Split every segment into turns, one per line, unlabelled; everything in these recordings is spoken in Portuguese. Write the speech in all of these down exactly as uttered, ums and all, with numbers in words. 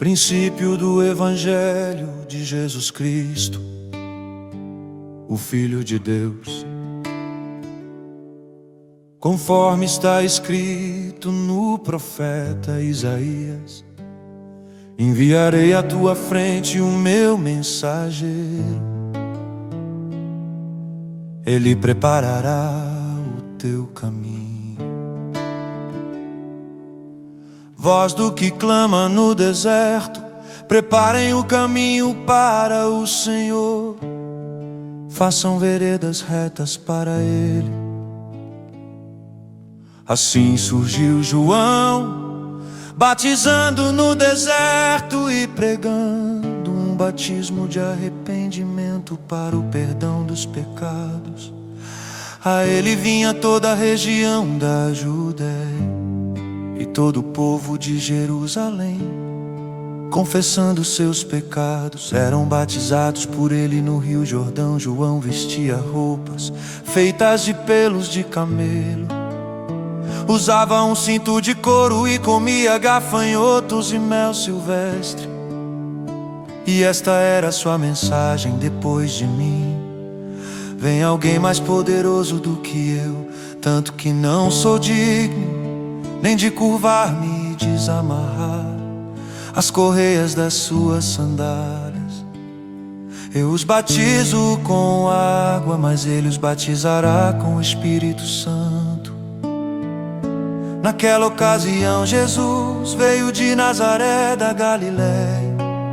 princípio do Evangelho de Jesus Cristo, o Filho de Deus, conforme está escrito no profeta Isaías: enviarei à tua frente o meu mensageiro, ele preparará o teu caminho. Voz do que clama no deserto, preparem o caminho para o Senhor, façam veredas retas para Ele. Assim surgiu João, batizando no deserto e pregando um batismo de arrependimento para o perdão dos pecados. A ele vinha toda a região da Judéia e todo o povo de Jerusalém, confessando seus pecados, eram batizados por ele no rio Jordão. João vestia roupas feitas de pelos de camelo, usava um cinto de couro e comia gafanhotos e mel silvestre. E esta era sua mensagem: depois de mim vem alguém mais poderoso do que eu, tanto que não sou digno nem de curvar-me e desamarrar as correias das suas sandálias. Eu os batizo com água, mas ele os batizará com o Espírito Santo. Naquela ocasião Jesus veio de Nazaré da Galiléia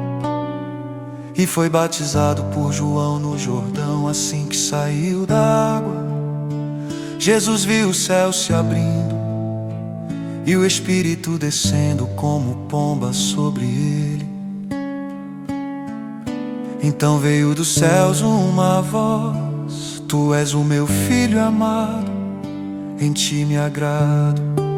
e foi batizado por João no Jordão. Assim que saiu da água, Jesus viu o céu se abrindo e o Espírito descendo como pomba sobre ele. Então veio dos céus uma voz: tu és o meu filho amado, em ti me agrado.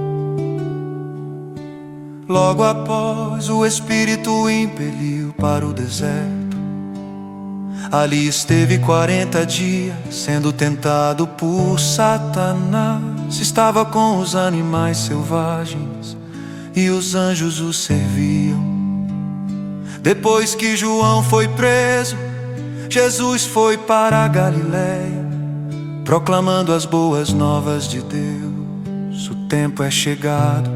Logo após, o Espírito o impeliu para o deserto. Ali esteve quarenta dias, sendo tentado por Satanás. Estava com os animais selvagens e os anjos o serviam. Depois que João foi preso, Jesus foi para a Galiléia, proclamando as boas novas de Deus. O tempo é chegado,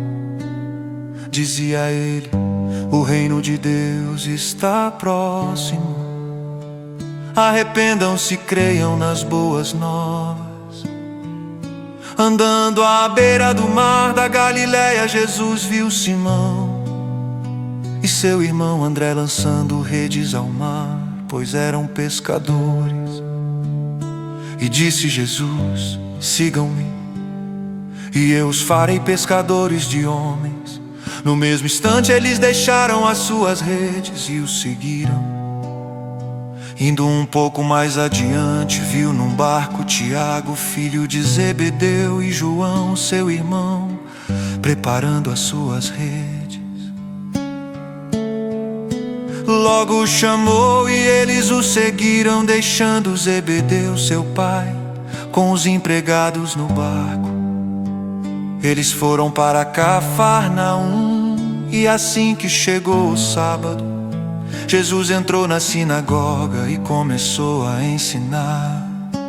dizia ele, o reino de Deus está próximo. Arrependam-se, creiam nas boas novas. Andando à beira do mar da Galiléia, Jesus viu Simão e seu irmão André lançando redes ao mar, pois eram pescadores. E disse Jesus: sigam-me, e eu os farei pescadores de homens. No mesmo instante eles deixaram as suas redes e o seguiram. Indo um pouco mais adiante, viu num barco Tiago, filho de Zebedeu, e João, seu irmão, preparando as suas redes. Logo o chamou e eles o seguiram, deixando Zebedeu, seu pai, com os empregados no barco. Eles foram para Cafarnaum, e assim que chegou o sábado, Jesus entrou na sinagoga e começou a ensinar.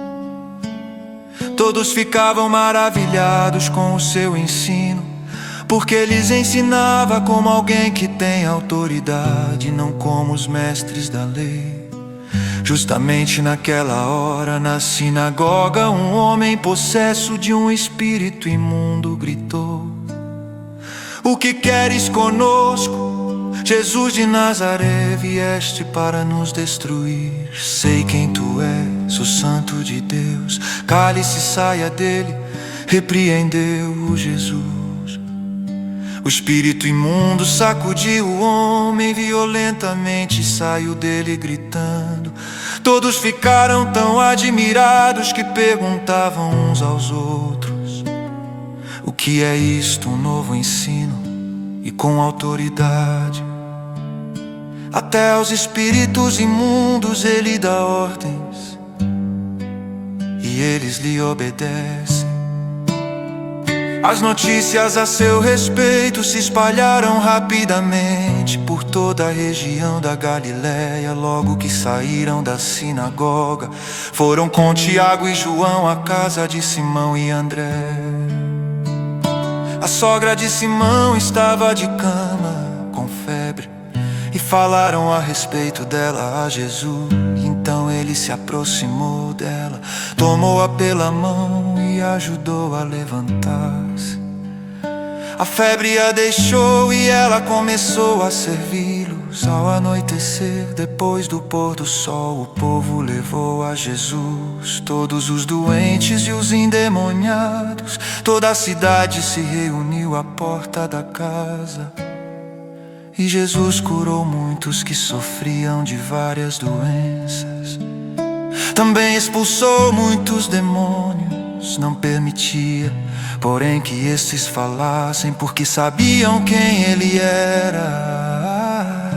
Todos ficavam maravilhados com o seu ensino, porque lhes ensinava como alguém que tem autoridade, não como os mestres da lei. Justamente naquela hora, na sinagoga, um homem possesso de um espírito imundo gritou: o que queres conosco, Jesus de Nazaré? Vieste para nos destruir. Sei quem tu és, o Santo de Deus. Cale-se, saia dele, repreendeu Jesus. O espírito imundo sacudiu o homem violentamente e saiu dele gritando. Todos ficaram tão admirados que perguntavam uns aos outros: o que é isto, um novo ensino e com autoridade? Até aos espíritos imundos ele dá ordens e eles lhe obedecem. As notícias a seu respeito se espalharam rapidamente por toda a região da Galiléia. Logo que saíram da sinagoga, foram com Tiago e João à casa de Simão e André. A sogra de Simão estava de cama, com febre, e falaram a respeito dela a Jesus. Então ele se aproximou dela, tomou-a pela mão e ajudou a levantar-se. A febre a deixou e ela começou a servi-los. Ao anoitecer, depois do pôr do sol, o povo levou a Jesus todos os doentes e os endemoniados. Toda a cidade se reuniu à porta da casa. E Jesus curou muitos que sofriam de várias doenças. Também expulsou muitos demônios. Não permitia, porém, que estes falassem, porque sabiam quem ele era.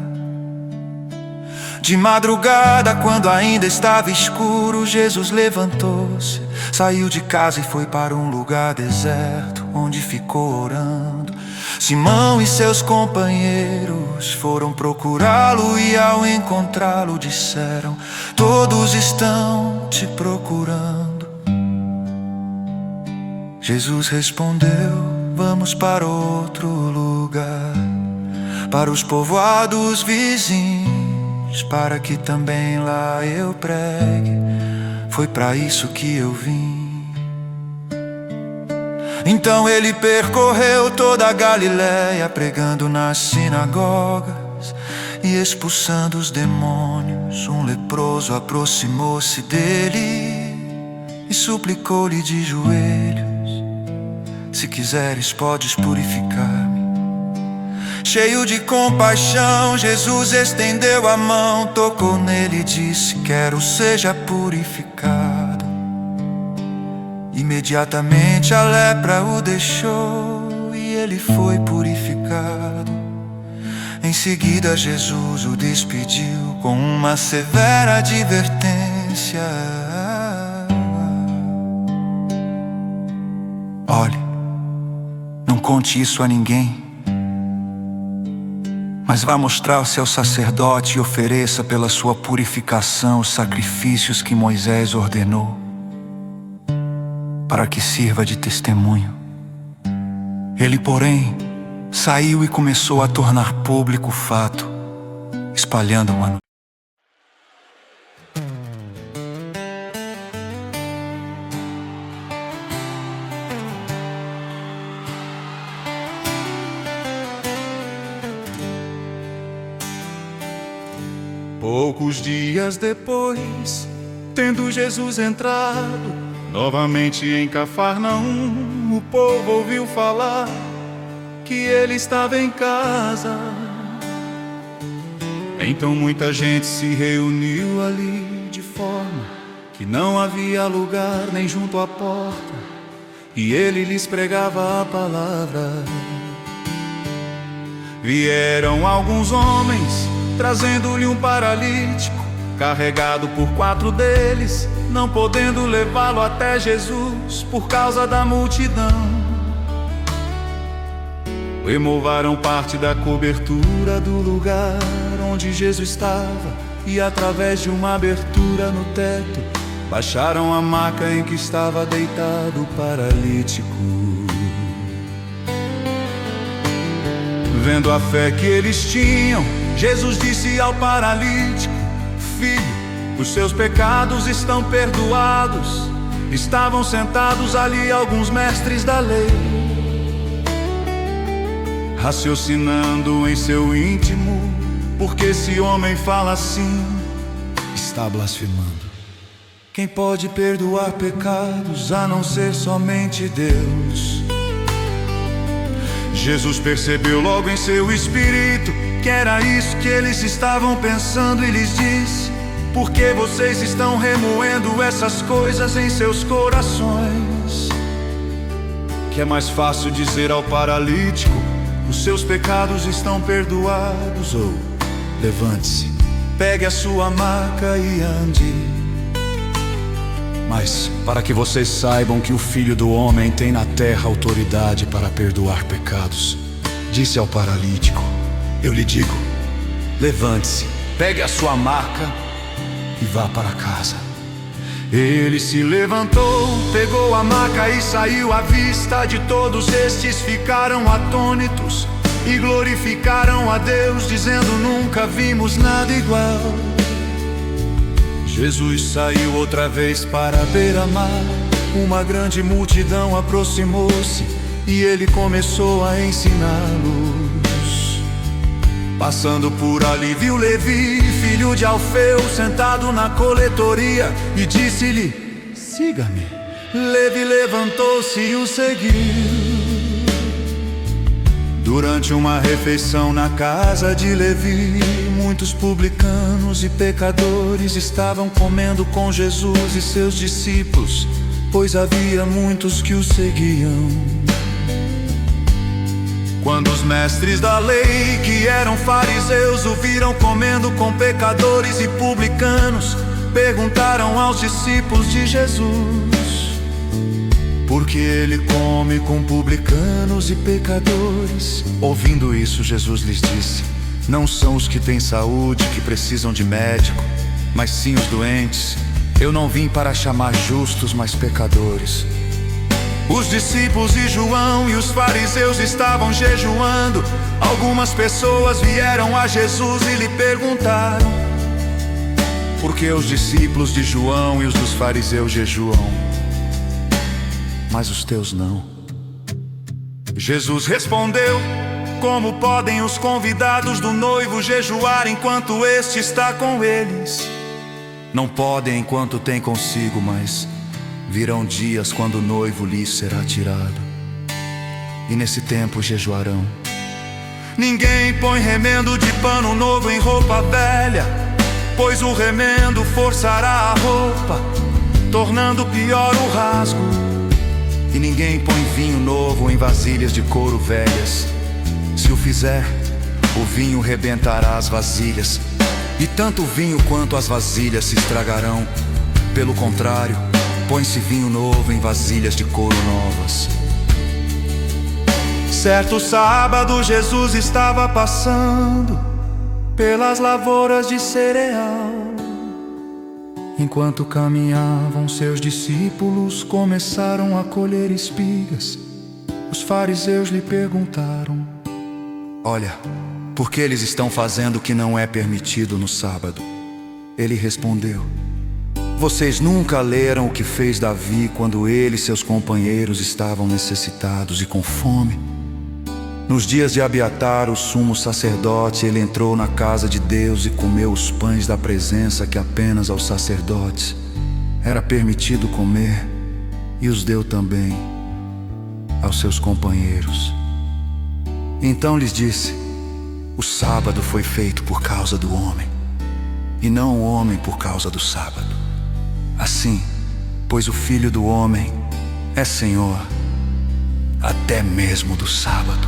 De madrugada, quando ainda estava escuro, Jesus levantou-se, saiu de casa e foi para um lugar deserto, onde ficou orando. Simão e seus companheiros foram procurá-lo e ao encontrá-lo disseram: todos estão te procurando. Jesus respondeu: vamos para outro lugar, para os povoados vizinhos, para que também lá eu pregue. Foi para isso que eu vim. Então ele percorreu toda a Galiléia, pregando nas sinagogas e expulsando os demônios. Um leproso aproximou-se dele e suplicou-lhe de joelhos: se quiseres, podes purificar-me. Cheio de compaixão, Jesus estendeu a mão, tocou nele e disse: quero, seja purificado. Imediatamente a lepra o deixou e ele foi purificado. Em seguida Jesus o despediu com uma severa advertência: olhe, não conte isso a ninguém, mas vá mostrar-se ao sacerdote e ofereça pela sua purificação os sacrifícios que Moisés ordenou, para que sirva de testemunho. Ele, porém, saiu e começou a tornar público o fato, espalhando uma notícia.
Poucos dias depois, tendo Jesus entrado novamente em Cafarnaum, o povo ouviu falar que ele estava em casa. Então muita gente se reuniu ali, de forma que não havia lugar nem junto à porta, e ele lhes pregava a palavra. Vieram alguns homens, trazendo-lhe um paralítico, carregado por quatro deles, não podendo levá-lo até Jesus por causa da multidão. Removaram parte da cobertura do lugar onde Jesus estava e, através de uma abertura no teto, baixaram a maca em que estava deitado o paralítico. Vendo a fé que eles tinham, Jesus disse ao paralítico: filho, os seus pecados estão perdoados. Estavam sentados ali alguns mestres da lei, raciocinando em seu íntimo: porque esse homem fala assim? Está blasfemando. Quem pode perdoar pecados a não ser somente Deus? Jesus percebeu logo em seu espírito que era isso que eles estavam pensando e lhes disse: por que vocês estão remoendo essas coisas em seus corações? Que é mais fácil dizer ao paralítico: os seus pecados estão perdoados, ou levante-se, pegue a sua maca e ande. Mas para que vocês saibam que o Filho do Homem tem na terra autoridade para perdoar pecados, disse ao paralítico: eu lhe digo, levante-se, pegue a sua maca e vá para casa. Ele se levantou, pegou a maca e saiu. À vista de todos estes ficaram atônitos e glorificaram a Deus, dizendo: nunca vimos nada igual. Jesus saiu outra vez para a beira-mar. Uma grande multidão aproximou-se e ele começou a ensiná-los. Passando por ali viu Levi, filho de Alfeu, sentado na coletoria, e disse-lhe: siga-me. Levi levantou-se e o seguiu. Durante uma refeição na casa de Levi, muitos publicanos e pecadores estavam comendo com Jesus e seus discípulos, pois havia muitos que o seguiam. Quando os mestres da lei, que eram fariseus, o viram comendo com pecadores e publicanos, perguntaram aos discípulos de Jesus: por que ele come com publicanos e pecadores? Ouvindo isso, Jesus lhes disse: não são os que têm saúde que precisam de médico, mas sim os doentes. Eu não vim para chamar justos, mas pecadores. Os discípulos de João e os fariseus estavam jejuando. Algumas pessoas vieram a Jesus e lhe perguntaram: por que os discípulos de João e os dos fariseus jejuam, mas os teus não? Jesus respondeu: como podem os convidados do noivo jejuar enquanto este está com eles? Não podem enquanto tem consigo, mas virão dias quando o noivo lhes será tirado, e nesse tempo jejuarão. Ninguém põe remendo de pano novo em roupa velha, pois o remendo forçará a roupa, tornando pior o rasgo. E ninguém põe vinho novo em vasilhas de couro velhas. Se o fizer, o vinho rebentará as vasilhas, e tanto o vinho quanto as vasilhas se estragarão. Pelo contrário, põe-se vinho novo em vasilhas de couro novas. Certo sábado, Jesus estava passando pelas lavouras de cereal. Enquanto caminhavam, seus discípulos começaram a colher espigas. Os fariseus lhe perguntaram: olha, por que eles estão fazendo o que não é permitido no sábado? Ele respondeu: vocês nunca leram o que fez Davi quando ele e seus companheiros estavam necessitados e com fome? Nos dias de Abiatar, o sumo sacerdote, ele entrou na casa de Deus e comeu os pães da presença que apenas aos sacerdotes era permitido comer, e os deu também aos seus companheiros. Então lhes disse: o sábado foi feito por causa do homem, e não o homem por causa do sábado. Assim, pois o Filho do Homem é Senhor até mesmo do sábado.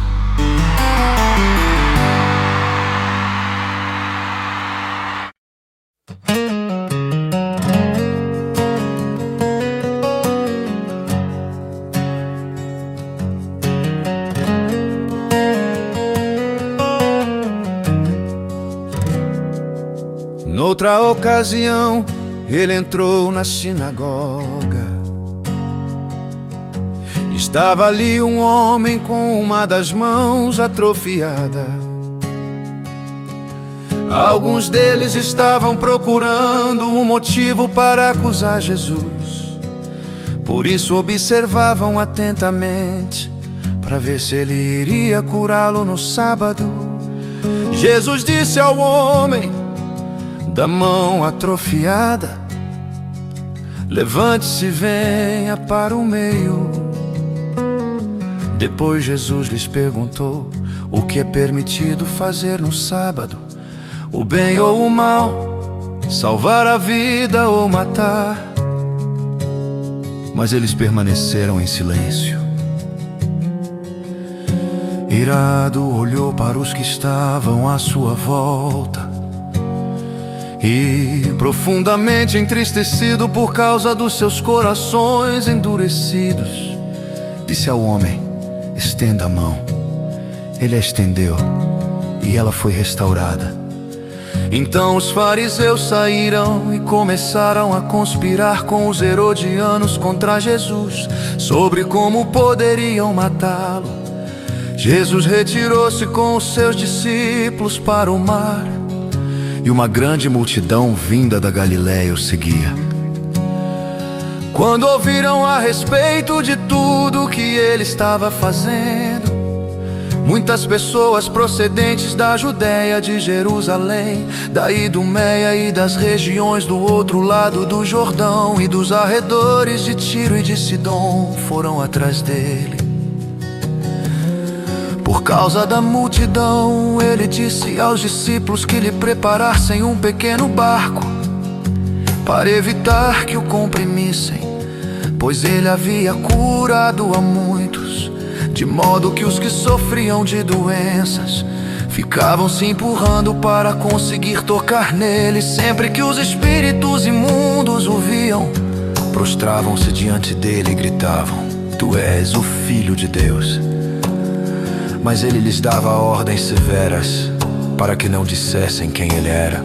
Noutra ocasião, ele entrou na sinagoga. Estava ali um homem com uma das mãos atrofiada. Alguns deles estavam procurando um motivo para acusar Jesus. Por isso observavam atentamente, para ver se ele iria curá-lo no sábado. Jesus disse ao homem da mão atrofiada: levante-se e venha para o meio. Depois Jesus lhes perguntou: o que é permitido fazer no sábado? O bem ou o mal? Salvar a vida ou matar? Mas eles permaneceram em silêncio. Irado, olhou para os que estavam à sua volta E profundamente entristecido por causa dos seus corações endurecidos, disse ao homem: estenda a mão. Ele a estendeu e ela foi restaurada. Então os fariseus saíram e começaram a conspirar com os herodianos contra Jesus, sobre como poderiam matá-lo. Jesus retirou-se com os seus discípulos para o mar, e uma grande multidão vinda da Galiléia o seguia. Quando ouviram a respeito de tudo que ele estava fazendo, muitas pessoas procedentes da Judéia, de Jerusalém, da Idumeia e das regiões do outro lado do Jordão e dos arredores de Tiro e de Sidom foram atrás dele. Por causa da multidão, ele disse aos discípulos que lhe preparassem um pequeno barco para evitar que o comprimissem, pois ele havia curado a muitos, de modo que os que sofriam de doenças ficavam se empurrando para conseguir tocar nele. Sempre que os espíritos imundos o viam, prostravam-se diante dele e gritavam: tu és o Filho de Deus. Mas ele lhes dava ordens severas para que não dissessem quem ele era.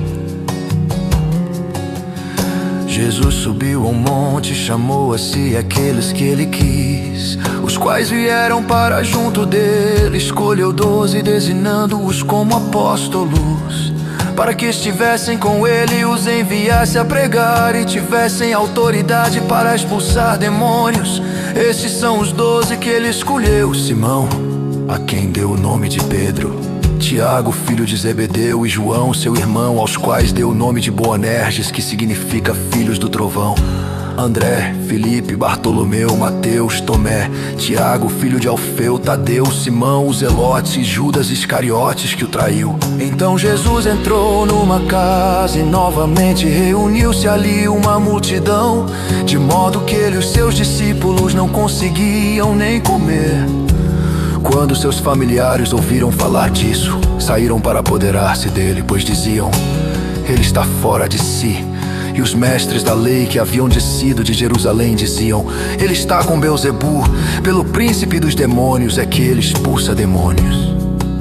Jesus subiu ao monte, chamou a si aqueles que ele quis, os quais vieram para junto dele. Escolheu doze, designando-os como apóstolos, para que estivessem com ele e os enviasse a pregar, e tivessem autoridade para expulsar demônios. Estes são os doze que ele escolheu: Simão, a quem deu o nome de Pedro, Tiago, filho de Zebedeu, e João, seu irmão, aos quais deu o nome de Boanerges, que significa filhos do trovão, André, Filipe, Bartolomeu, Mateus, Tomé, Tiago, filho de Alfeu, Tadeu, Simão, o Zelote, e Judas Iscariotes, que o traiu. Então Jesus entrou numa casa e novamente reuniu-se ali uma multidão, de modo que ele e os seus discípulos não conseguiam nem comer. Quando seus familiares ouviram falar disso, saíram para apoderar-se dele, pois diziam: ele está fora de si. E os mestres da lei que haviam descido de Jerusalém diziam: ele está com Beelzebu, pelo príncipe dos demônios é que ele expulsa demônios.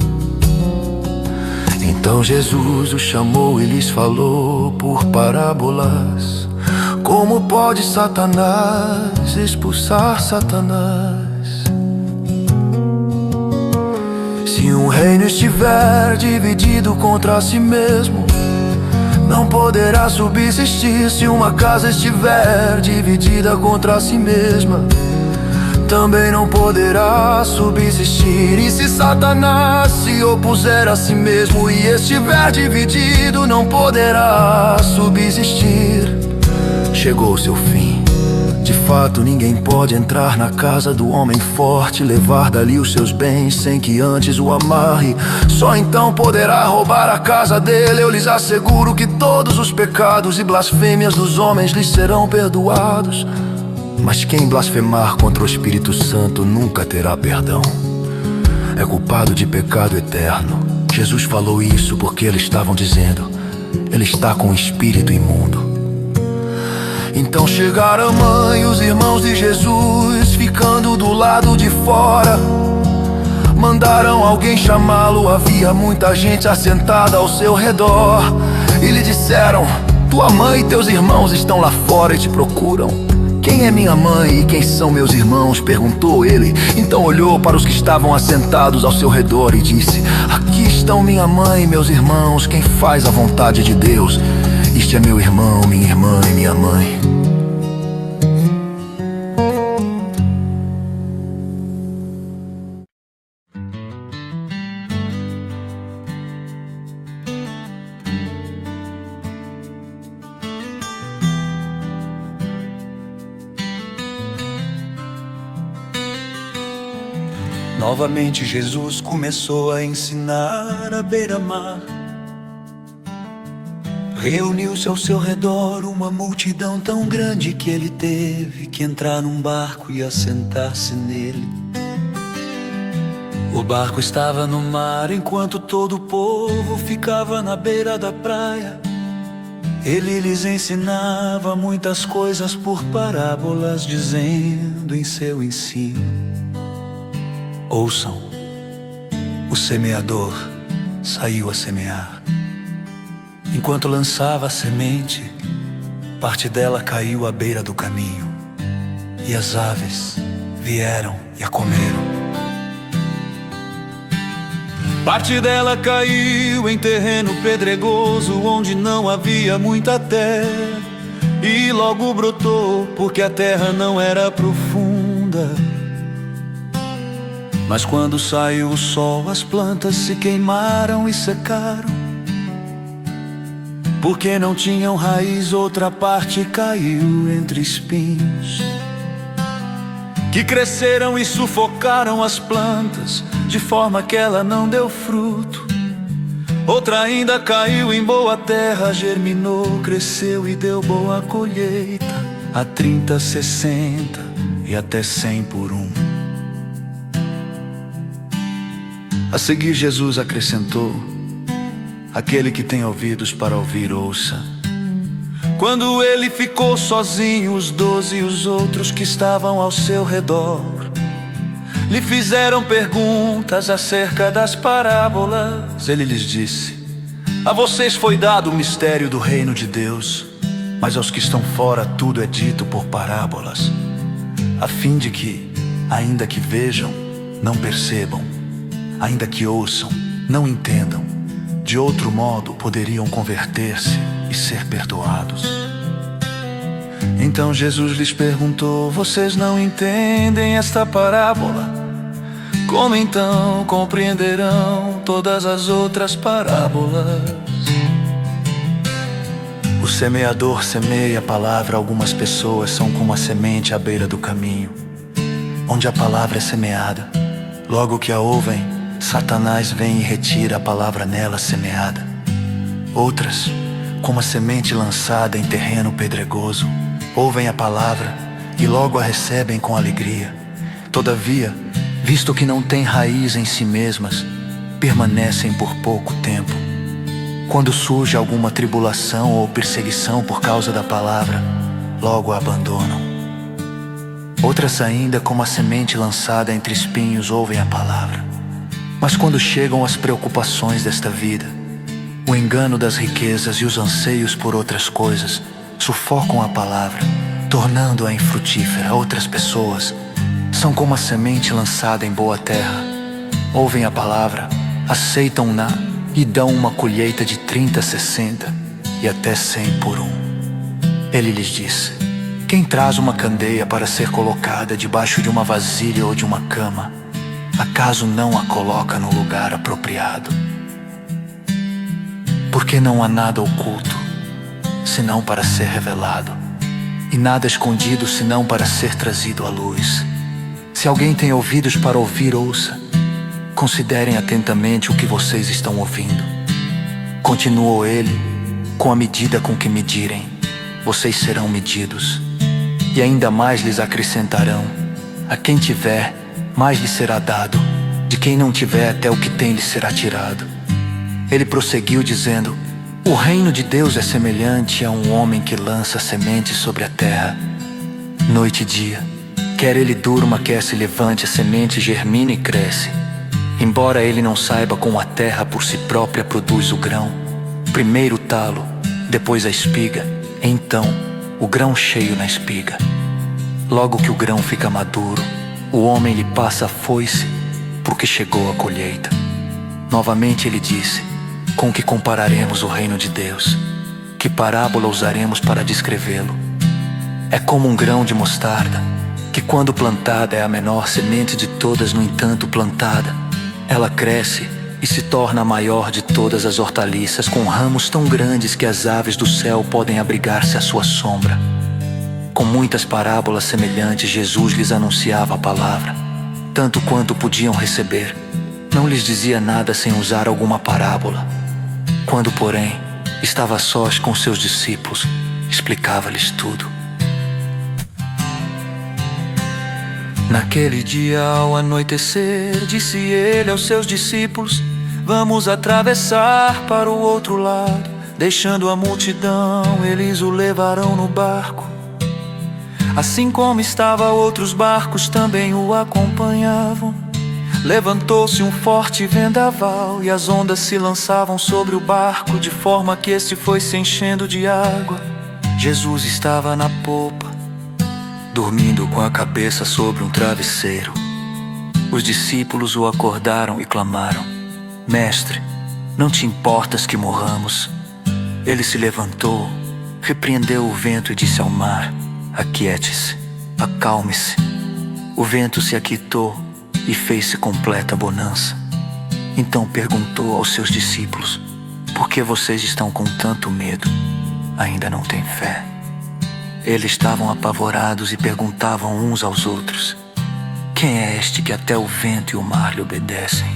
Então Jesus os chamou e lhes falou por parábolas: como pode Satanás expulsar Satanás? Se um reino estiver dividido contra si mesmo, não poderá subsistir. Se uma casa estiver dividida contra si mesma, também não poderá subsistir. E se Satanás se opuser a si mesmo e estiver dividido, não poderá subsistir. Chegou o seu fim. De fato, ninguém pode entrar na casa do homem forte, levar dali os seus bens sem que antes o amarre. Só então poderá roubar a casa dele. Eu lhes asseguro que todos os pecados e blasfêmias dos homens lhes serão perdoados, mas quem blasfemar contra o Espírito Santo nunca terá perdão. É culpado de pecado eterno. Jesus falou isso porque eles estavam dizendo: ele está com o espírito imundo. Então chegaram a mãe e os irmãos de Jesus, ficando do lado de fora. Mandaram alguém chamá-lo, havia muita gente assentada ao seu redor. E lhe disseram: tua mãe e teus irmãos estão lá fora e te procuram. Quem é minha mãe e quem são meus irmãos? Perguntou ele. Então olhou para os que estavam assentados ao seu redor e disse: aqui estão minha mãe e meus irmãos. Quem faz a vontade de Deus, este é meu irmão, minha irmã e minha mãe.
Novamente Jesus começou a ensinar à beira-mar. Reuniu-se ao seu redor uma multidão tão grande que ele teve que entrar num barco e assentar-se nele. O barco estava no mar enquanto todo o povo ficava na beira da praia. Ele lhes ensinava muitas coisas por parábolas, dizendo em seu ensino: ouçam, o semeador saiu a semear. Enquanto lançava a semente, parte dela caiu à beira do caminho, e as aves vieram e a comeram. Parte dela caiu em terreno pedregoso, onde não havia muita terra, e logo brotou, porque a terra não era profunda. Mas quando saiu o sol, as plantas se queimaram e secaram, porque não tinham raiz. Outra parte caiu entre espinhos, que cresceram e sufocaram as plantas, de forma que ela não deu fruto. Outra ainda caiu em boa terra, germinou, cresceu e deu boa colheita, a trinta, sessenta e até cem por um. A seguir Jesus acrescentou: aquele que tem ouvidos para ouvir, ouça. Quando ele ficou sozinho, os doze e os outros que estavam ao seu redor lhe fizeram perguntas acerca das parábolas. Ele lhes disse: a vocês foi dado o mistério do reino de Deus, mas aos que estão fora tudo é dito por parábolas, a fim de que, ainda que vejam, não percebam, ainda que ouçam, não entendam. De outro modo poderiam converter-se e ser perdoados. Então Jesus lhes perguntou: vocês não entendem esta parábola? Como então compreenderão todas as outras parábolas? O semeador semeia a palavra. Algumas pessoas são como a semente à beira do caminho, onde a palavra é semeada. Logo que a ouvem, Satanás vem e retira a palavra nela semeada. Outras, como a semente lançada em terreno pedregoso, ouvem a palavra e logo a recebem com alegria. Todavia, visto que não têm raiz em si mesmas, permanecem por pouco tempo. Quando surge alguma tribulação ou perseguição por causa da palavra, logo a abandonam. Outras ainda, como a semente lançada entre espinhos, ouvem a palavra. Mas quando chegam as preocupações desta vida, o engano das riquezas e os anseios por outras coisas, sufocam a palavra, tornando-a infrutífera. Outras pessoas são como a semente lançada em boa terra. Ouvem a palavra, aceitam-na e dão uma colheita de trinta, sessenta e até cem por um. Ele lhes disse: quem traz uma candeia para ser colocada debaixo de uma vasilha ou de uma cama, acaso não a coloca no lugar apropriado? Porque não há nada oculto, senão para ser revelado, e nada escondido, senão para ser trazido à luz. Se alguém tem ouvidos para ouvir, ouça. Considerem atentamente o que vocês estão ouvindo. Continuou ele: com a medida com que medirem, vocês serão medidos, e ainda mais lhes acrescentarão. A quem tiver, mais lhe será dado; de quem não tiver, até o que tem lhe será tirado. Ele prosseguiu dizendo: o reino de Deus é semelhante a um homem que lança semente sobre a terra, noite e dia. Quer ele durma, quer se levante, a semente germina e cresce. Embora ele não saiba como a terra por si própria produz o grão, primeiro o talo, depois a espiga, então o grão cheio na espiga. Logo que o grão fica maduro, o homem lhe passa a foice, porque chegou a colheita. Novamente ele disse: com que compararemos o reino de Deus? Que parábola usaremos para descrevê-lo? É como um grão de mostarda, que quando plantada é a menor semente de todas. No entanto, plantada, ela cresce e se torna a maior de todas as hortaliças, com ramos tão grandes que as aves do céu podem abrigar-se à sua sombra. Com muitas parábolas semelhantes, Jesus lhes anunciava a palavra, tanto quanto podiam receber. Não lhes dizia nada sem usar alguma parábola. Quando, porém, estava a sós com seus discípulos, explicava-lhes tudo. Naquele dia, ao anoitecer, disse ele aos seus discípulos: vamos atravessar para o outro lado. Deixando a multidão, eles o levaram no barco. Assim como estava, outros barcos também o acompanhavam. Levantou-se um forte vendaval e as ondas se lançavam sobre o barco, de forma que este foi se enchendo de água. Jesus estava na popa, dormindo com a cabeça sobre um travesseiro. Os discípulos o acordaram e clamaram: Mestre, não te importas que morramos? Ele se levantou, repreendeu o vento e disse ao mar: Aquiete-se, acalme-se. O vento se aquietou e fez-se completa bonança. Então perguntou aos seus discípulos: Por que vocês estão com tanto medo? Ainda não têm fé? Eles estavam apavorados e perguntavam uns aos outros: Quem é este que até o vento e o mar lhe obedecem?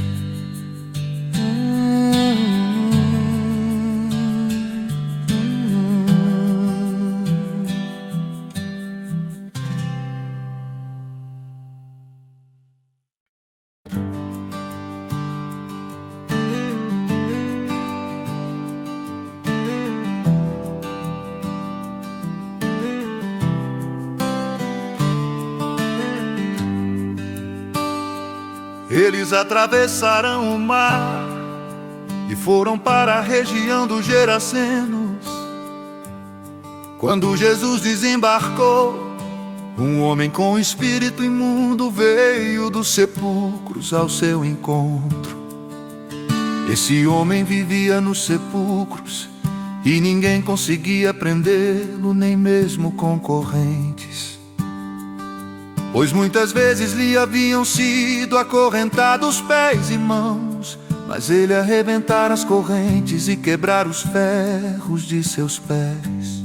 Eles atravessaram o mar e foram para a região dos Gerasenos. Quando Jesus desembarcou, um homem com espírito imundo veio dos sepulcros ao seu encontro. Esse homem vivia nos sepulcros e ninguém conseguia prendê-lo, nem mesmo concorrentes, pois muitas vezes lhe haviam sido acorrentados pés e mãos, mas ele arrebentara as correntes e quebrara os ferros de seus pés.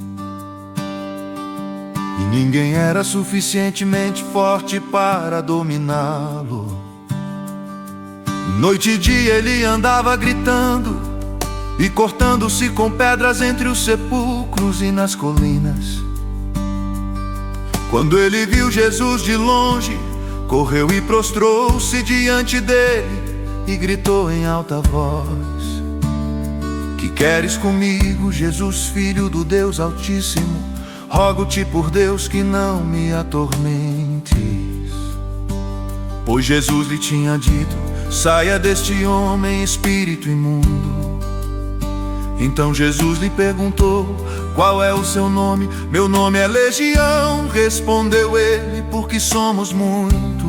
E ninguém era suficientemente forte para dominá-lo. Noite e dia ele andava gritando e cortando-se com pedras entre os sepulcros e nas colinas. Quando ele viu Jesus de longe, correu e prostrou-se diante dele e gritou em alta voz: Que queres comigo, Jesus, filho do Deus Altíssimo? Rogo-te por Deus que não me atormentes. Pois Jesus lhe tinha dito: Saia deste homem, espírito imundo. Então Jesus lhe perguntou: Qual é o seu nome? Meu nome é Legião, respondeu ele, porque somos muitos.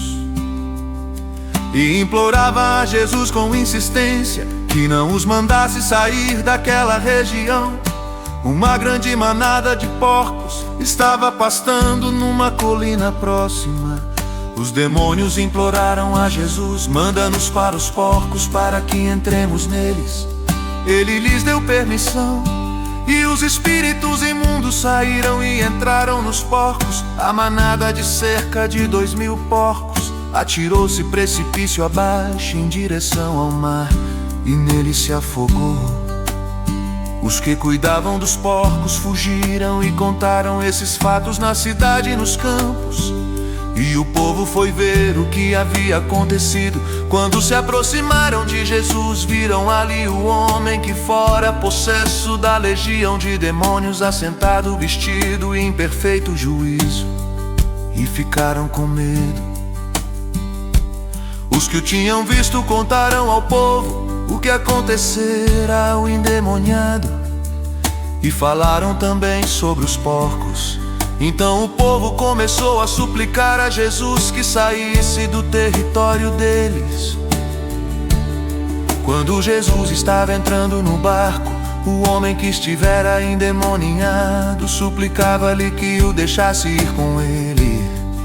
E implorava a Jesus com insistência que não os mandasse sair daquela região. Uma grande manada de porcos estava pastando numa colina próxima. Os demônios imploraram a Jesus: Manda-nos para os porcos para que entremos neles. Ele lhes deu permissão e os espíritos imundos saíram e entraram nos porcos. A manada de cerca de dois mil porcos atirou-se precipício abaixo em direção ao mar e nele se afogou. Os que cuidavam dos porcos fugiram e contaram esses fatos na cidade e nos campos. E o povo foi ver o que havia acontecido. Quando se aproximaram de Jesus, viram ali o homem que fora possesso da legião de demônios, assentado, vestido em perfeito juízo, e ficaram com medo. Os que o tinham visto contaram ao povo o que acontecera ao endemoniado, e falaram também sobre os porcos. Então o povo começou a suplicar a Jesus que saísse do território deles. Quando Jesus estava entrando no barco, o homem que estivera endemoniado suplicava-lhe que o deixasse ir com ele.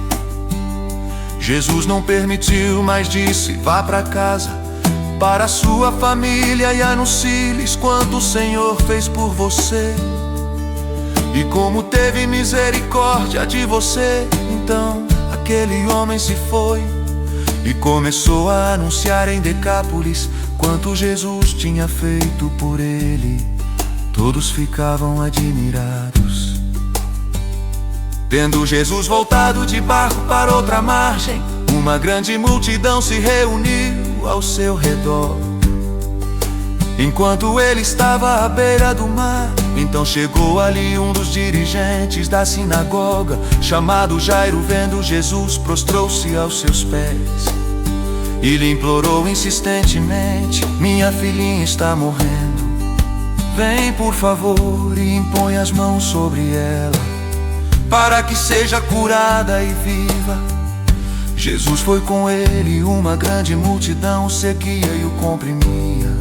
Jesus não permitiu, mas disse: Vá para casa, para a sua família, e anuncie-lhes quanto o Senhor fez por você e como teve misericórdia de você. Então aquele homem se foi e começou a anunciar em Decápolis quanto Jesus tinha feito por ele. Todos ficavam admirados. Tendo Jesus voltado de barco para outra margem, uma grande multidão se reuniu ao seu redor.
enquanto ele estava à beira do mar. Então chegou ali um dos dirigentes da sinagoga, chamado Jairo. Vendo Jesus, prostrou-se aos seus pés e lhe implorou insistentemente: minha filhinha está morrendo, vem por favor e impõe as mãos sobre ela, para que seja curada e viva. Jesus foi com ele, uma grande multidão o seguia e o comprimia.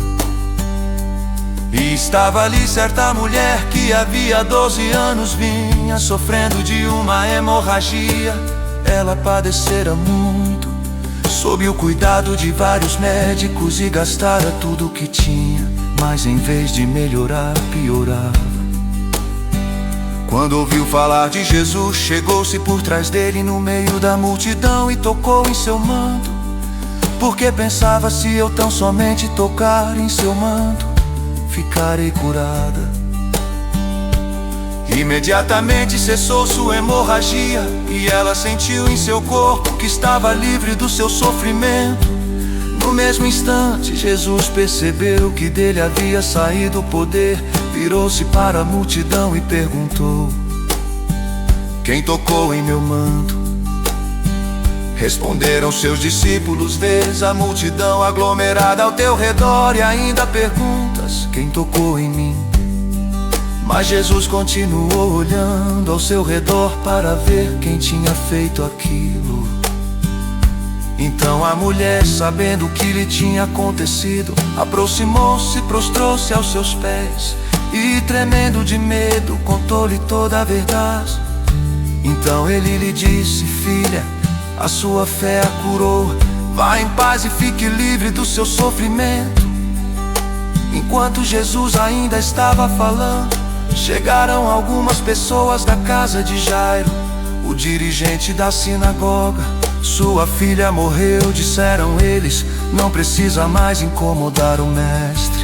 E estava ali certa mulher que havia doze anos vinha sofrendo de uma hemorragia. Ela padecera muito, sob o cuidado de vários médicos, e gastara tudo o que tinha, mas em vez de melhorar, piorava. Quando ouviu falar de Jesus, chegou-se por trás dele no meio da multidão e tocou em seu manto, porque pensava: se eu tão somente tocar em seu manto, ficarei curada. Imediatamente cessou sua hemorragia e ela sentiu em seu corpo que estava livre do seu sofrimento. No mesmo instante, Jesus percebeu que dele havia saído o poder. Virou-se para a multidão e perguntou: quem tocou em meu manto? Responderam seus discípulos: vês a multidão aglomerada ao teu redor e ainda perguntas: quem tocou em mim? Mas Jesus continuou olhando ao seu redor para ver quem tinha feito aquilo. Então a mulher, sabendo o que lhe tinha acontecido, aproximou-se, prostrou-se aos seus pés e, tremendo de medo, contou-lhe toda a verdade. Então ele lhe disse: filha, a sua fé a curou, vá em paz e fique livre do seu sofrimento. Enquanto Jesus ainda estava falando, chegaram algumas pessoas da casa de Jairo, o dirigente da sinagoga. Sua filha morreu, disseram eles, não precisa mais incomodar o mestre.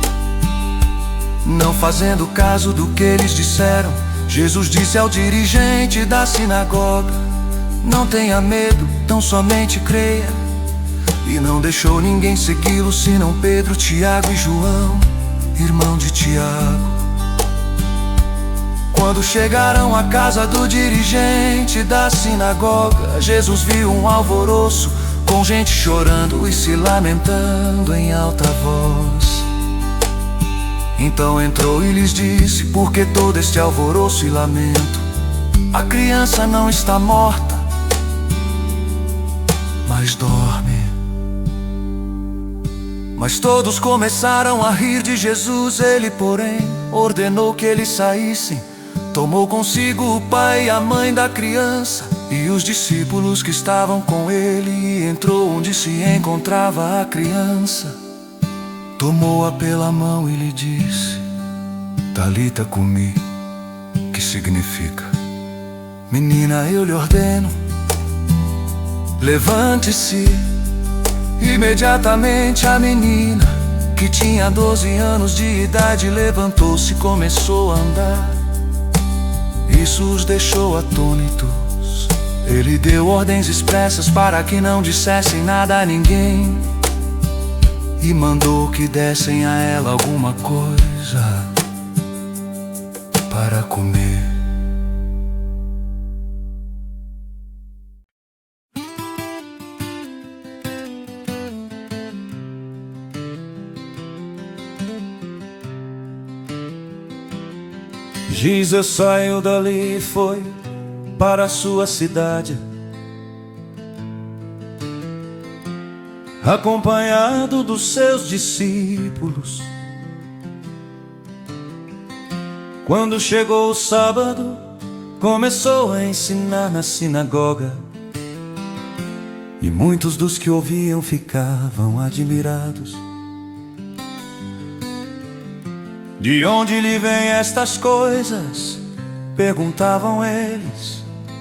Não fazendo caso do que eles disseram, Jesus disse ao dirigente da sinagoga: não tenha medo, tão somente creia. E não deixou ninguém segui-lo senão Pedro, Tiago e João, irmão de Tiago. Quando chegaram à casa do dirigente da sinagoga, Jesus viu um alvoroço, com gente chorando e se lamentando em alta voz. Então entrou e lhes disse: por que todo este alvoroço e lamento? A criança não está morta, mas dorme. Mas todos começaram a rir de Jesus. Ele, porém, ordenou que eles saíssem. Tomou consigo o pai e a mãe da criança e os discípulos que estavam com ele, e entrou onde se encontrava a criança. Tomou-a pela mão e lhe disse: Talita cumi, que significa: menina, eu lhe ordeno, levante-se. Imediatamente a menina, que tinha doze anos de idade, levantou-se e começou a andar. Isso os deixou atônitos. Ele deu ordens expressas para que não dissessem nada a ninguém, e mandou que dessem a ela alguma coisa para comer. Jesus saiu dali e foi para a sua cidade, acompanhado dos seus discípulos. Quando chegou o sábado, começou a ensinar na sinagoga, e muitos dos que ouviam ficavam admirados. De onde lhe vêm estas coisas? Perguntavam eles.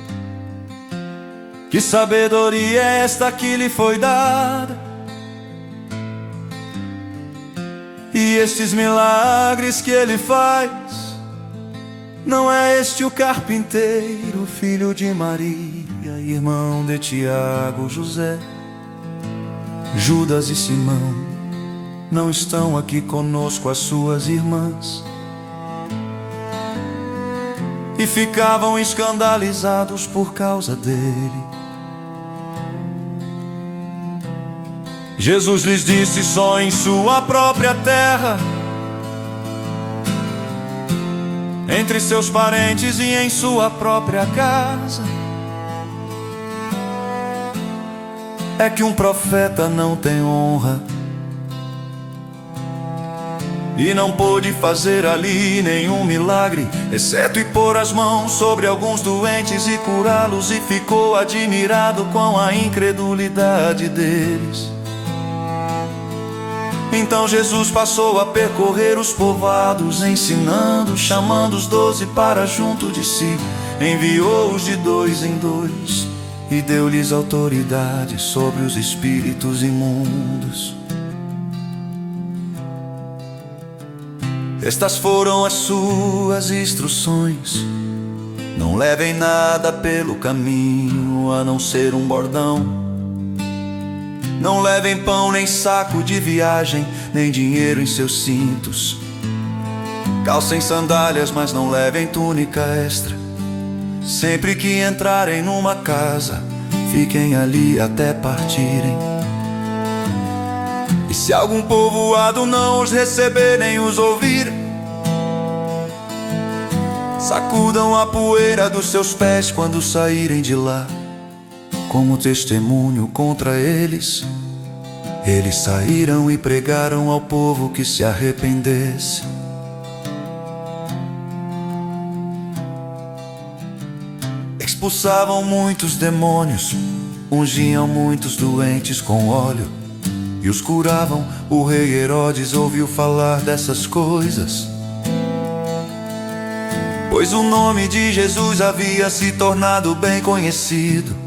Que sabedoria é esta que lhe foi dada? E estes milagres que ele faz? Não é este o carpinteiro, filho de Maria, irmão de Tiago, José, Judas e Simão? não estão aqui conosco as suas irmãs? E ficavam escandalizados por causa dele. Jesus lhes disse: só em sua própria terra, entre seus parentes e em sua própria casa, é que um profeta não tem honra. E não pôde fazer ali nenhum milagre, exceto impor as mãos sobre alguns doentes e curá-los, e ficou admirado com a incredulidade deles. Então Jesus passou a percorrer os povoados, ensinando, chamando os doze para junto de si. Enviou-os de dois em dois e deu-lhes autoridade sobre os espíritos imundos. Estas foram as suas instruções: não levem nada pelo caminho, a não ser um bordão. Não levem pão, nem saco de viagem, nem dinheiro em seus cintos. Calcem sandálias, mas não levem túnica extra. Sempre que entrarem numa casa, fiquem ali até partirem. E se algum povoado não os receber nem os ouvir, sacudam a poeira dos seus pés quando saírem de lá, como testemunho contra eles. Eles saíram e pregaram ao povo que se arrependesse. Expulsavam muitos demônios, ungiam muitos doentes com óleo e os curavam. O rei Herodes ouviu falar dessas coisas, pois o nome de Jesus havia se tornado bem conhecido.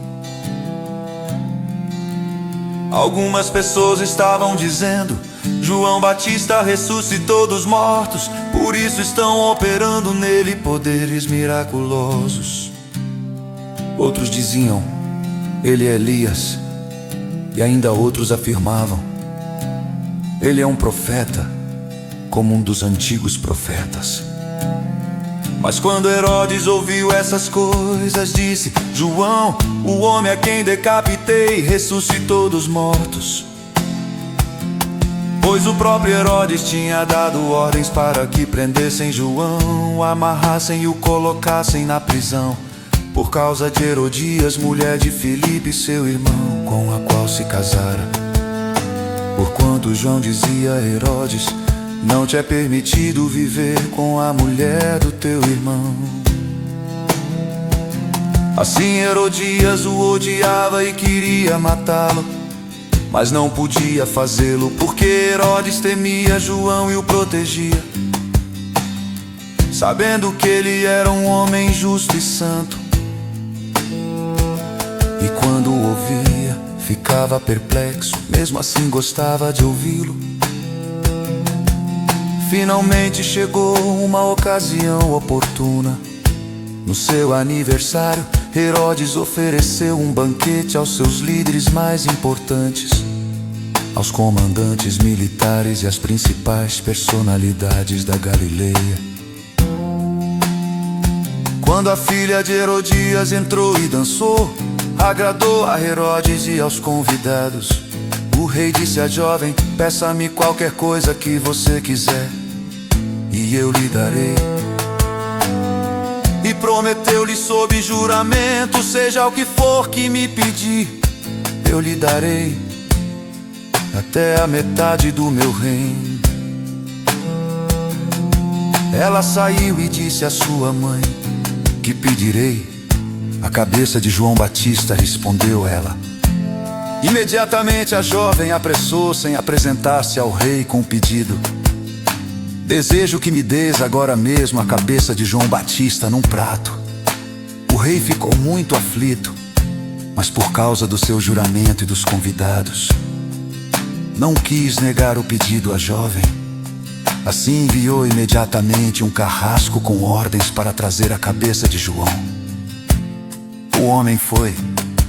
Algumas pessoas estavam dizendo: João Batista ressuscitou dos mortos, por isso estão operando nele poderes miraculosos. Outros diziam: ele é Elias. E ainda outros afirmavam: ele é um profeta, como um dos antigos profetas. Mas quando Herodes ouviu essas coisas, disse: João, o homem a quem decapitei, ressuscitou dos mortos. Pois o próprio Herodes tinha dado ordens para que prendessem João, amarrassem e o colocassem na prisão, por causa de Herodias, mulher de Filipe, seu irmão, com a qual se casara. Porquanto João dizia a Herodes: não te é permitido viver com a mulher do teu irmão. Assim Herodias o odiava e queria matá-lo, mas não podia fazê-lo, porque Herodes temia João e o protegia, sabendo que ele era um homem justo e santo. E quando o ouvia, ficava perplexo, mesmo assim gostava de ouvi-lo. Finalmente chegou uma ocasião oportuna. No seu aniversário, Herodes ofereceu um banquete aos seus líderes mais importantes, aos comandantes militares e às principais personalidades da Galileia. Quando a filha de Herodias entrou e dançou, agradou a Herodes e aos convidados. O rei disse à jovem: peça-me qualquer coisa que você quiser, e eu lhe darei. E prometeu-lhe sob juramento: seja o que for que me pedir, eu lhe darei, até a metade do meu reino. Ela saiu e disse à sua mãe: que pedirei? A cabeça de João Batista, respondeu ela. Imediatamente a jovem apressou-se em apresentar-se ao rei com o pedido: desejo que me des agora mesmo a cabeça de João Batista num prato. O rei ficou muito aflito, mas por causa do seu juramento e dos convidados, não quis negar o pedido à jovem. Assim enviou imediatamente um carrasco com ordens para trazer a cabeça de João. O homem foi,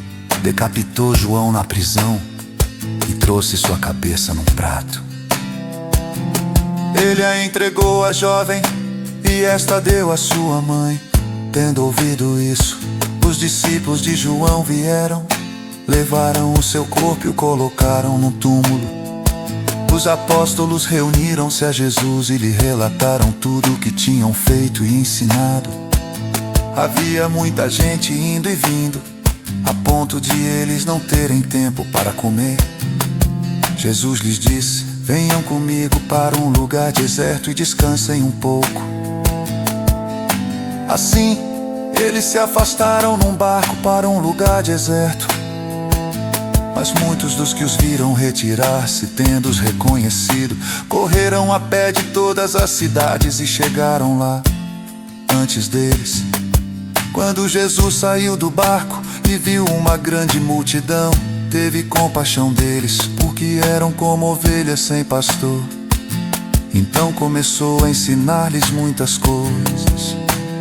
decapitou João na prisão e trouxe sua cabeça num prato. Ele a entregou à jovem e esta deu à sua mãe. Tendo ouvido isso, os discípulos de João vieram, levaram o seu corpo e o colocaram no túmulo. Os apóstolos reuniram-se a Jesus e lhe relataram tudo o que tinham feito e ensinado. Havia muita gente indo e vindo, a ponto de eles não terem tempo para comer. Jesus lhes disse: venham comigo para um lugar deserto e descansem um pouco. Assim, eles se afastaram num barco para um lugar deserto. Mas muitos dos que os viram retirar-se, tendo-os reconhecido, correram a pé de todas as cidades e chegaram lá antes deles. Quando Jesus saiu do barco e viu uma grande multidão, teve compaixão deles, porque eram como ovelhas sem pastor. Então começou a ensinar-lhes muitas coisas.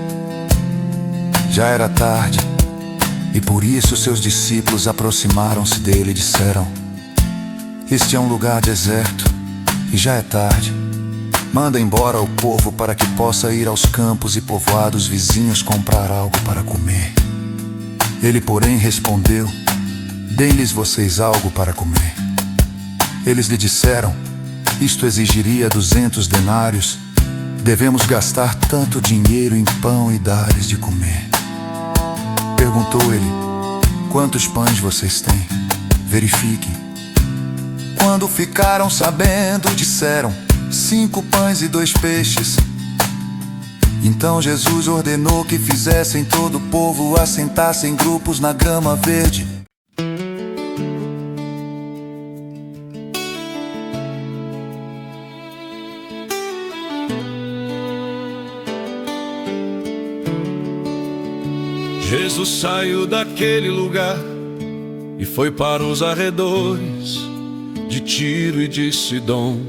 Já era tarde, e por isso seus discípulos aproximaram-se dele e disseram: este é um lugar deserto, e já é tarde. Manda embora o povo para que possa ir aos campos e povoados vizinhos comprar algo para comer. Ele, porém, respondeu: deem-lhes vocês algo para comer. Eles lhe disseram: isto exigiria duzentos denários. Devemos gastar tanto dinheiro em pão e dar-lhes de comer. Perguntou ele: quantos pães vocês têm? Verifiquem. Quando ficaram sabendo, disseram: cinco pães e dois peixes. Então Jesus ordenou que fizessem todo o povo assentar-se em grupos na grama verde.
Jesus saiu daquele lugar e foi para os arredores de Tiro e de Sidom.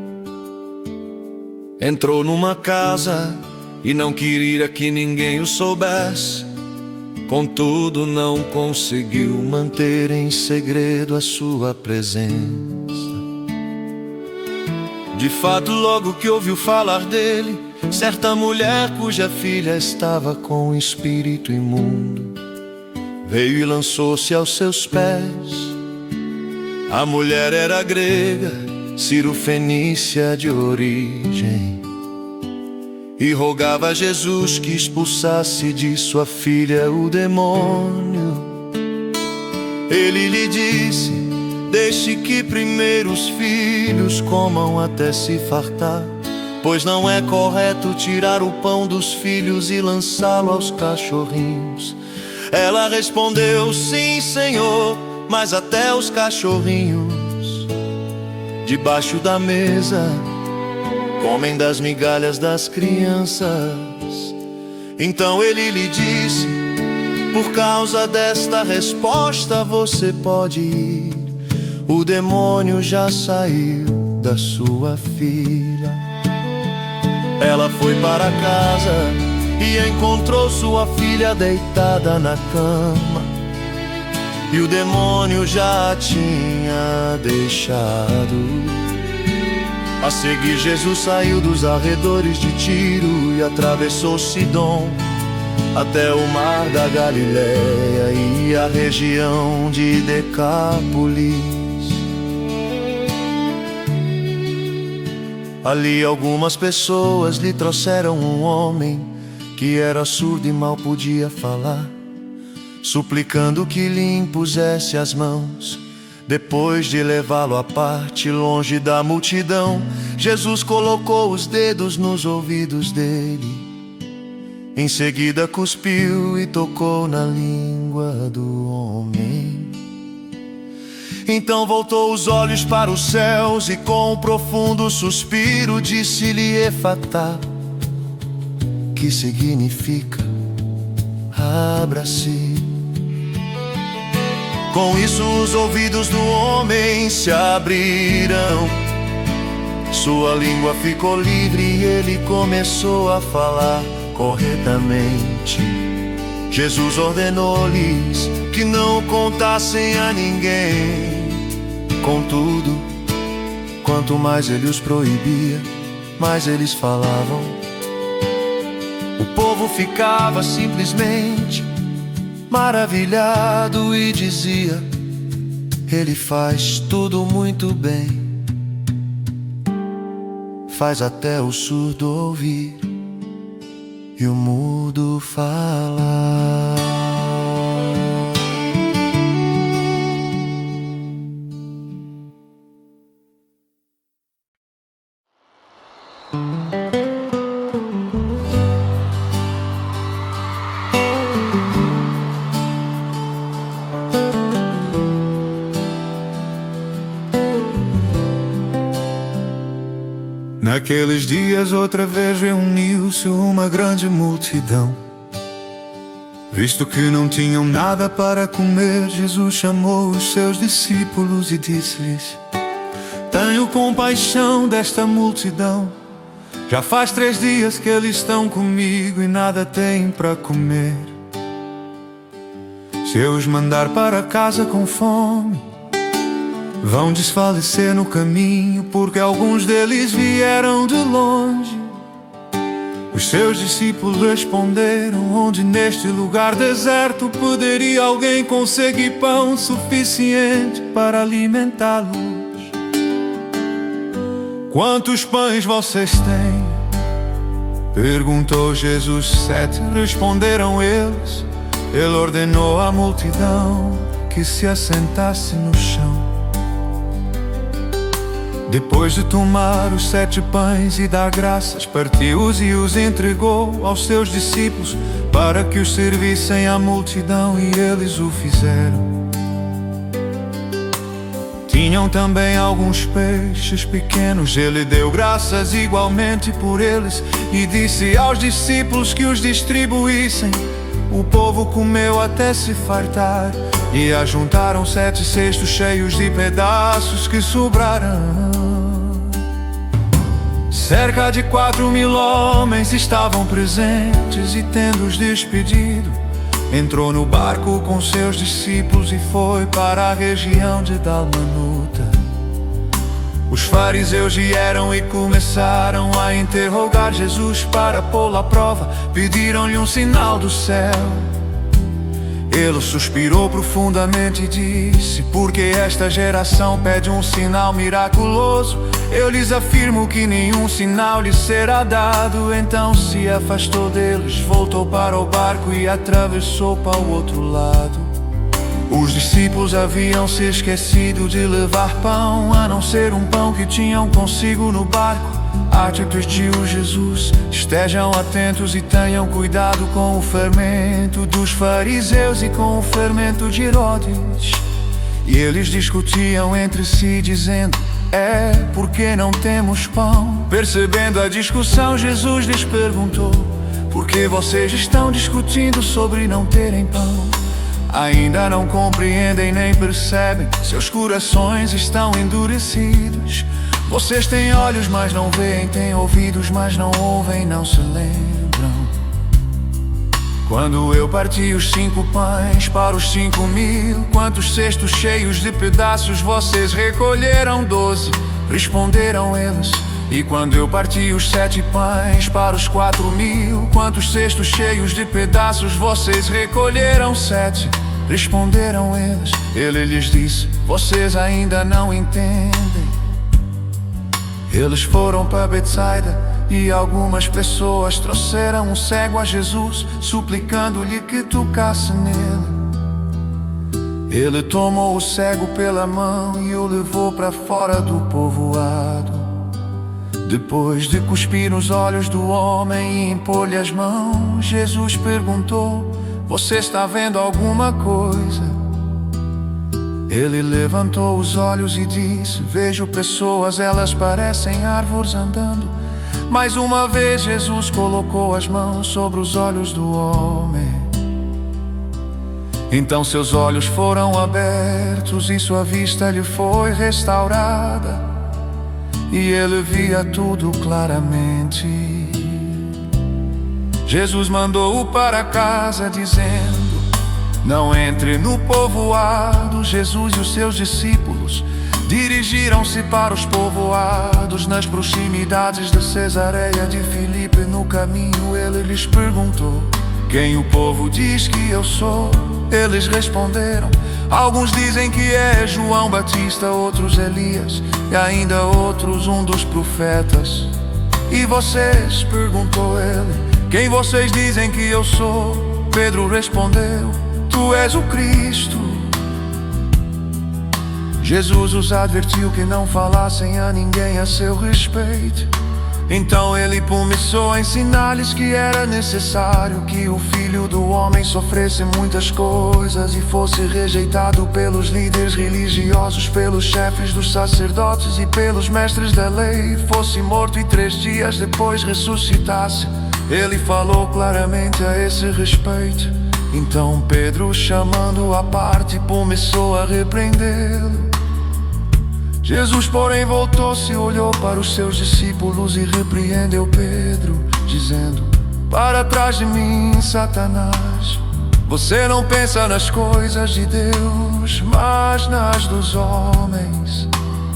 Entrou numa casa e não queria que ninguém o soubesse. Contudo, não conseguiu manter em segredo a sua presença. De fato, logo que ouviu falar dele, certa mulher cuja filha estava com um espírito imundo veio e lançou-se aos seus pés. A mulher era grega, cirofenícia de origem, e rogava a Jesus que expulsasse de sua filha o demônio. Ele lhe disse: deixe que primeiro os filhos comam até se fartar, pois não é correto tirar o pão dos filhos e lançá-lo aos cachorrinhos. Ela respondeu: sim, Senhor, mas até os cachorrinhos debaixo da mesa comem das migalhas das crianças. Então ele lhe disse: por causa desta resposta você pode ir, o demônio já saiu da sua filha. Ela foi para casa e encontrou sua filha deitada na cama, e o demônio já a tinha deixado. A seguir, Jesus saiu dos arredores de Tiro e atravessou Sidom até o mar da Galileia e a região de Decápolis. Ali algumas pessoas lhe trouxeram um homem que era surdo e mal podia falar, suplicando que lhe impusesse as mãos. Depois de levá-lo à parte, longe da multidão, Jesus colocou os dedos nos ouvidos dele. Em seguida cuspiu e tocou na língua do homem. Então voltou os olhos para os céus e com um profundo suspiro disse-lhe Efatá, que significa abra-se. Com isso os ouvidos do homem se abriram, sua língua ficou livre e ele começou a falar corretamente. Jesus ordenou-lhes que não contassem a ninguém. Contudo, quanto mais ele os proibia,
mas eles falavam. O povo ficava simplesmente maravilhado e dizia: ele faz tudo muito bem, faz até o surdo ouvir e o mudo falar.
Naqueles dias outra vez reuniu-se uma grande multidão. Visto que não tinham nada para comer, Jesus chamou os seus discípulos e disse-lhes: tenho compaixão desta multidão. Já faz três dias que eles estão comigo e nada têm para comer. Se eu os mandar para casa com fome, vão desfalecer no caminho, porque alguns deles vieram de longe. Os seus discípulos responderam: onde neste lugar deserto poderia alguém conseguir pão suficiente para alimentá-los? Quantos pães vocês têm? Perguntou Jesus. Sete, responderam eles. Ele ordenou à multidão que se assentasse no chão. Depois de tomar os sete pães e dar graças, partiu-os e os entregou aos seus discípulos para que os servissem à multidão, e eles o fizeram. Tinham também alguns peixes pequenos. Ele deu graças igualmente por eles e disse aos discípulos que os distribuíssem. O povo comeu até se fartar e ajuntaram sete cestos cheios de pedaços que sobraram. Cerca de quatro mil homens estavam presentes, e tendo-os despedido, entrou no barco com seus discípulos e foi para a região de Dalmanuta. Os fariseus vieram e começaram a interrogar Jesus para pô-lo à prova. Pediram-lhe um sinal do céu. Ele suspirou profundamente e disse: porque esta geração pede um sinal miraculoso? Eu lhes afirmo que nenhum sinal lhes será dado. Então se afastou deles, voltou para o barco e atravessou para o outro lado. Os discípulos haviam se esquecido de levar pão, a não ser um pão que tinham consigo no barco. Advertiu Jesus: estejam atentos e tenham cuidado com o fermento dos fariseus e com o fermento de Herodes. E eles discutiam entre si, dizendo: é porque não temos pão. Percebendo a discussão, Jesus lhes perguntou: por que vocês estão discutindo sobre não terem pão? Ainda não compreendem nem percebem? Seus corações estão endurecidos. Vocês têm olhos, mas não veem, têm ouvidos, mas não ouvem, não se lembram. Quando eu parti os cinco pães para os cinco mil, quantos cestos cheios de pedaços vocês recolheram? Doze, responderam eles. E quando eu parti os sete pães para os quatro mil, quantos cestos cheios de pedaços vocês recolheram? Sete, responderam eles. Ele lhes disse: vocês ainda não entendem. Eles foram para Betsaida e algumas pessoas trouxeram um cego a Jesus, suplicando-lhe que tocasse nele. Ele tomou o cego pela mão e o levou para fora do povoado. Depois de cuspir nos olhos do homem e impor-lhe as mãos, Jesus perguntou: você está vendo alguma coisa? Ele levantou os olhos e disse: vejo pessoas, elas parecem árvores andando. Mais uma vez Jesus colocou as mãos sobre os olhos do homem. Então seus olhos foram abertos e sua vista lhe foi restaurada, e ele via tudo claramente. Jesus mandou-o para casa, dizendo: não entre no povoado. Jesus e os seus discípulos Dirigiram-se para os povoados nas proximidades de Cesareia de Filipe. No caminho ele lhes perguntou: quem o povo diz que eu sou? Eles responderam: alguns dizem que é João Batista, outros Elias e ainda outros um dos profetas. E vocês? Perguntou ele, quem vocês dizem que eu sou? Pedro respondeu: tu és o Cristo. Jesus os advertiu que não falassem a ninguém a seu respeito. Então ele começou a ensinar-lhes que era necessário que o Filho do Homem sofresse muitas coisas e fosse rejeitado pelos líderes religiosos, pelos chefes dos sacerdotes e pelos mestres da lei, fosse morto e três dias depois ressuscitasse. Ele falou claramente a esse respeito. Então Pedro, chamando-o à parte, começou a repreendê-lo. Jesus, porém, voltou-se, olhou para os seus discípulos e repreendeu Pedro, dizendo: para trás de mim, Satanás, você não pensa nas coisas de Deus, mas nas dos homens.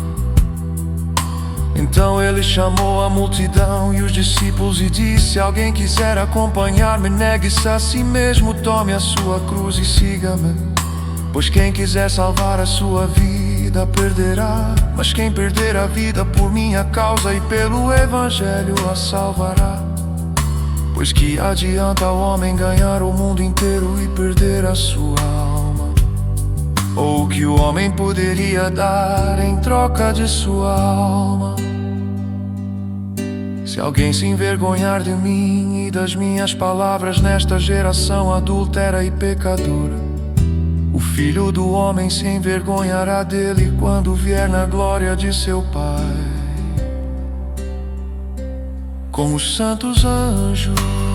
Então ele chamou a multidão e os discípulos e disse: se alguém quiser acompanhar-me, negue-se a si mesmo, tome a sua cruz e siga-me. Pois quem quiser salvar a sua vida perderá, mas quem perder a vida por minha causa e pelo Evangelho a salvará. Pois que adianta o homem ganhar o mundo inteiro e perder a sua alma? Ou o que o homem poderia dar em troca de sua alma? Se alguém se envergonhar de mim e das minhas palavras nesta geração adúltera e pecadora, o Filho do Homem se envergonhará dele quando vier na glória de seu Pai com os santos anjos.